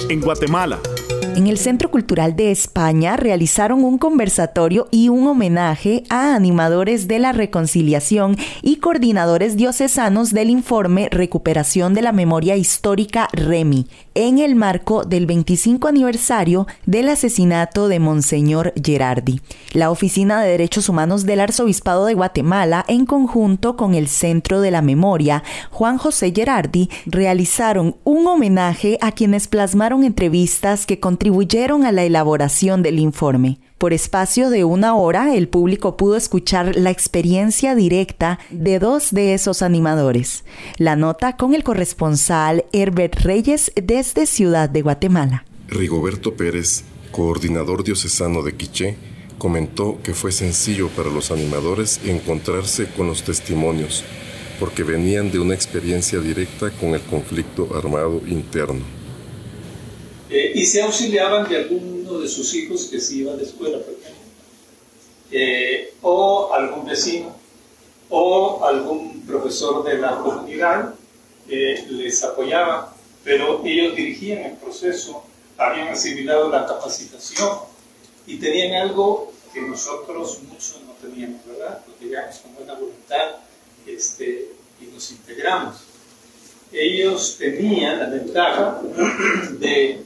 en Guatemala. En el Centro Cultural de España realizaron un conversatorio y un homenaje a animadores de la reconciliación y coordinadores diocesanos del informe Recuperación de la Memoria Histórica REMI, en el marco del 25 aniversario del asesinato de Monseñor Gerardi. La Oficina de Derechos Humanos del Arzobispado de Guatemala, en conjunto con el Centro de la Memoria Juan José Gerardi, realizaron un homenaje a quienes plasmaron entrevistas que contribuyeron a la elaboración del informe. Por espacio de 1 hora, el público pudo escuchar la experiencia directa de 2 de esos animadores. La nota con el corresponsal Herbert Reyes desde Ciudad de Guatemala. Rigoberto Pérez, coordinador diocesano de Quiché, comentó que fue sencillo para los animadores encontrarse con los testimonios, porque venían de una experiencia directa con el conflicto armado interno. Y se auxiliaban de alguno de sus hijos que se iba a la escuela, por ejemplo, o algún vecino, o algún profesor de la comunidad que les apoyaba, pero ellos dirigían el proceso, habían asimilado la capacitación y tenían algo que nosotros muchos no teníamos, ¿verdad? Porque llegamos con buena voluntad y nos integramos. Ellos tenían la ventaja de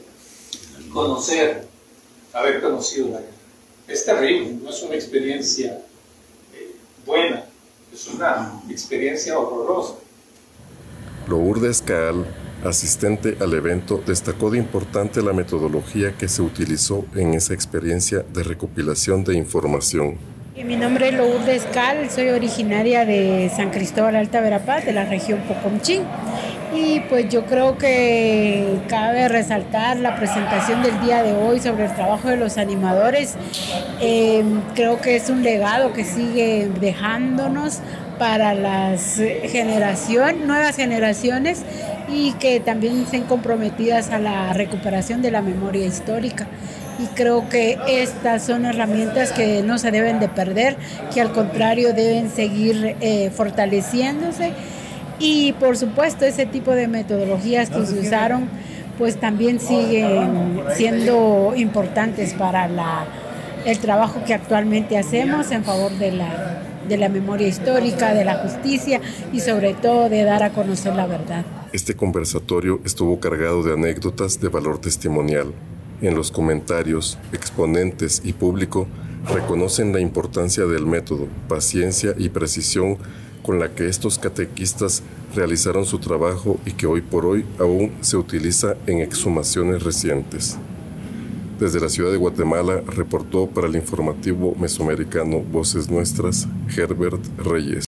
haber conocido la guerra. Es terrible, no es una experiencia buena, es una experiencia horrorosa. Lourdes Caal, asistente al evento, destacó de importante la metodología que se utilizó en esa experiencia de recopilación de información. Mi nombre es Lourdes Caal, soy originaria de San Cristóbal Alta Verapaz, de la región Pocomchín. Y pues yo creo que cabe resaltar la presentación del día de hoy sobre el trabajo de los animadores. Creo que es un legado que sigue dejándonos para las nuevas generaciones y que también estén comprometidas a la recuperación de la memoria histórica. Y creo que estas son herramientas que no se deben de perder, que al contrario deben seguir fortaleciéndose. Y por supuesto ese tipo de metodologías que se usaron pues también siguen siendo importantes para el trabajo que actualmente hacemos en favor de la memoria histórica, de la justicia y sobre todo de dar a conocer la verdad. Este conversatorio estuvo cargado de anécdotas de valor testimonial. En los comentarios, exponentes y público reconocen la importancia del método, paciencia y precisión con la que estos catequistas realizaron su trabajo y que hoy por hoy aún se utiliza en exhumaciones recientes. Desde la ciudad de Guatemala reportó para el informativo mesoamericano Voces Nuestras, Herbert Reyes.